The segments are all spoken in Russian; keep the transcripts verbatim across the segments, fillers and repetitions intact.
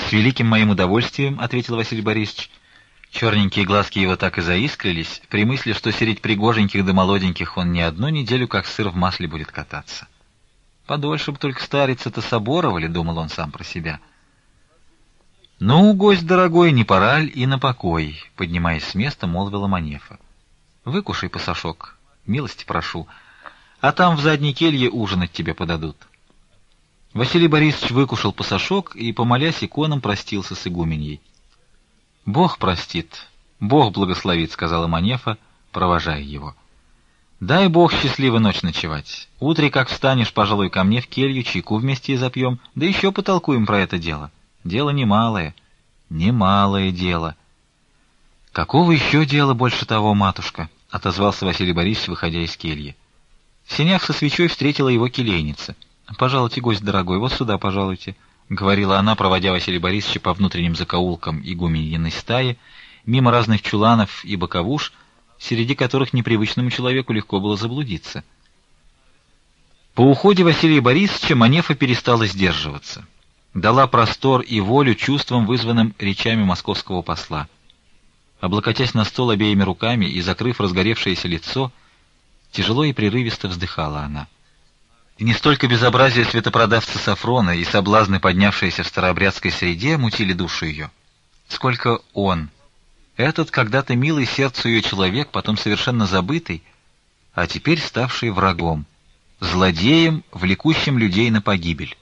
«С великим моим удовольствием», — ответил Василий Борисович. Черненькие глазки его так и заискрились при мысли, что среди пригоженьких да молоденьких он не одну неделю как сыр в масле будет кататься. «Подольше бы только старица-то соборовали», — думал он сам про себя. «Ну, гость дорогой, не пора ль и на покой?» — поднимаясь с места, молвила Манефа. «Выкушай, пасашок, милости прошу, а там в задней келье ужинать тебе подадут». Василий Борисович выкушал пасашок и, помолясь иконам, простился с игуменьей. «Бог простит, Бог благословит», — сказала Манефа, провожая его. «Дай Бог счастливо ночь ночевать. Утре, как встанешь, пожалуй, ко мне в келью, чайку вместе и запьем, да еще потолкуем про это дело. Дело немалое, немалое дело». «Какого еще дела больше того, матушка?» — отозвался Василий Борисович, выходя из кельи. В сенях со свечой встретила его келейница. «Пожалуйте, гость дорогой, вот сюда пожалуйте», — говорила она, проводя Василия Борисовича по внутренним закоулкам игуменьиной стаи, мимо разных чуланов и боковуш, среди которых непривычному человеку легко было заблудиться. По уходе Василия Борисовича Манефа перестала сдерживаться, дала простор и волю чувствам, вызванным речами московского посла. Облокотясь на стол обеими руками и закрыв разгоревшееся лицо, тяжело и прерывисто вздыхала она. И не столько безобразие святопродавца Сафрона и соблазны, поднявшиеся в старообрядской среде, мутили душу ее, сколько он, этот когда-то милый сердцу ее человек, потом совершенно забытый, а теперь ставший врагом, злодеем, влекущим людей на погибель.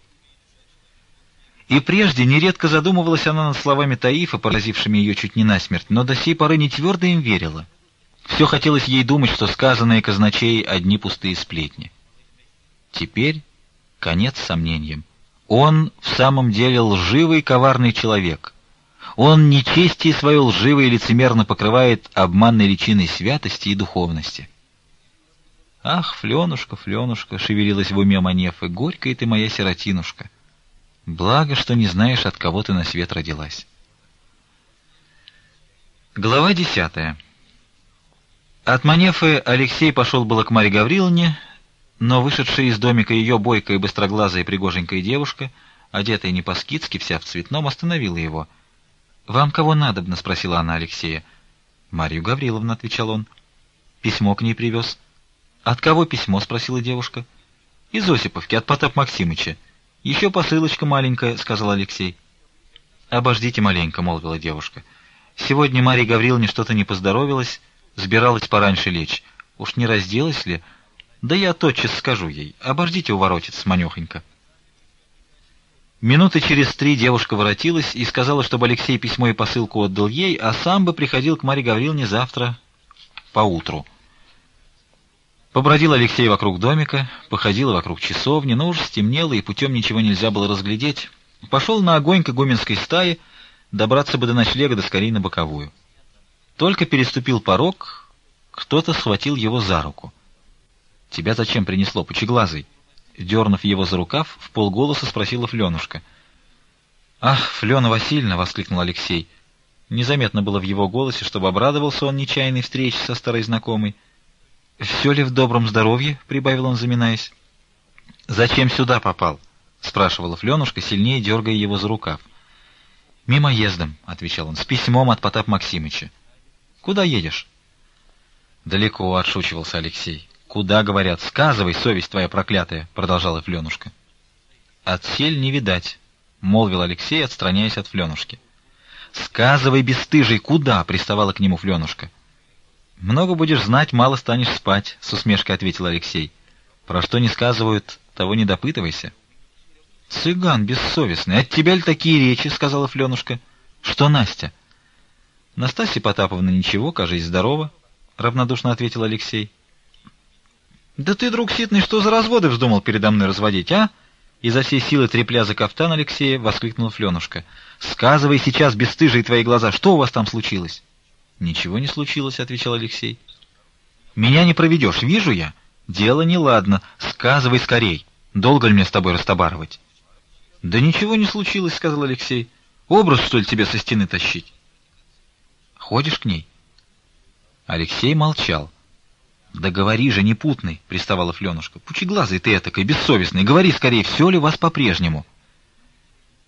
И прежде нередко задумывалась она над словами Таифа, поразившими ее чуть не насмерть, но до сей поры не твердо им верила. Все хотелось ей думать, что сказанные казначеи — одни пустые сплетни. Теперь конец сомнениям. Он в самом деле лживый, коварный человек. Он нечестие свое лживо и лицемерно покрывает обманной личиной святости и духовности. «Ах, Фленушка, Фленушка!» — шевелилась в уме Манефы. «Горькая ты моя сиротинушка! Благо, что не знаешь, от кого ты на свет родилась». Глава десятая. От Манефы Алексей пошел было к Марье Гавриловне, но вышедшая из домика ее бойкая, быстроглазая, пригоженькая девушка, одетая не по-скитски, вся в цветном, остановила его. «Вам кого надобно?» — спросила она Алексея. «Марью Гавриловну», — отвечал он. «Письмо к ней привез». «От кого письмо?» — спросила девушка. «Из Осиповки, от Потапа Максимыча. Еще посылочка маленькая», — сказал Алексей. «Обождите маленько», — молвила девушка. «Сегодня Марье Гавриловне что-то не поздоровилось, сбиралась пораньше лечь. Уж не разделась ли? Да я тотчас скажу ей. Обождите у воротец, манехонько». Минуты через три девушка воротилась и сказала, чтобы Алексей письмо и посылку отдал ей, а сам бы приходил к Марье Гавриловне завтра поутру. Побродил Алексей вокруг домика, походил вокруг часовни, но уже стемнело, и путем ничего нельзя было разглядеть. Пошел на огонь к игуменской стае, добраться бы до ночлега, да скорей на боковую. Только переступил порог, кто-то схватил его за руку. «Тебя зачем принесло, пучеглазый?» Дернув его за рукав, в полголоса спросила Фленушка. «Ах, Флена Васильевна!» — воскликнул Алексей. Незаметно было в его голосе, чтобы обрадовался он нечаянной встрече со старой знакомой. «Все ли в добром здоровье?» — прибавил он, заминаясь. «Зачем сюда попал?» — спрашивала Фленушка, сильнее дергая его за рукав. «Мимоездом», — отвечал он, — «с письмом от Потапа Максимыча». «Куда едешь?» «Далеко», — отшучивался Алексей. «Куда, говорят? Сказывай, совесть твоя проклятая», — продолжала Фленушка. «Отсель не видать», — молвил Алексей, отстраняясь от Фленушки. «Сказывай, бесстыжий, куда?» — приставала к нему Фленушка. «Много будешь знать, мало станешь спать», — с усмешкой ответил Алексей. «Про что не сказывают, того не допытывайся». «Цыган бессовестный, от тебя ли такие речи?» — сказала Фленушка. «Что Настя?» «Настасья Потаповна ничего, кажись, здорова», — равнодушно ответил Алексей. «Да ты, друг ситный, что за разводы вздумал передо мной разводить, а?» Изо всей силы трепля за кафтан Алексея воскликнула Фленушка. «Сказывай сейчас, бесстыжие твои глаза, что у вас там случилось?» «Ничего не случилось», — отвечал Алексей. «Меня не проведешь, вижу я. Дело неладно. Сказывай скорей. Долго ли мне с тобой растобарывать?» «Да ничего не случилось», — сказал Алексей. «Образ, что ли, тебе со стены тащить?» «Ходишь к ней?» Алексей молчал. «Да говори же, непутный», — приставала Фленушка. «Пучеглазый ты этакой, бессовестный. Говори скорее, все ли у вас по-прежнему?»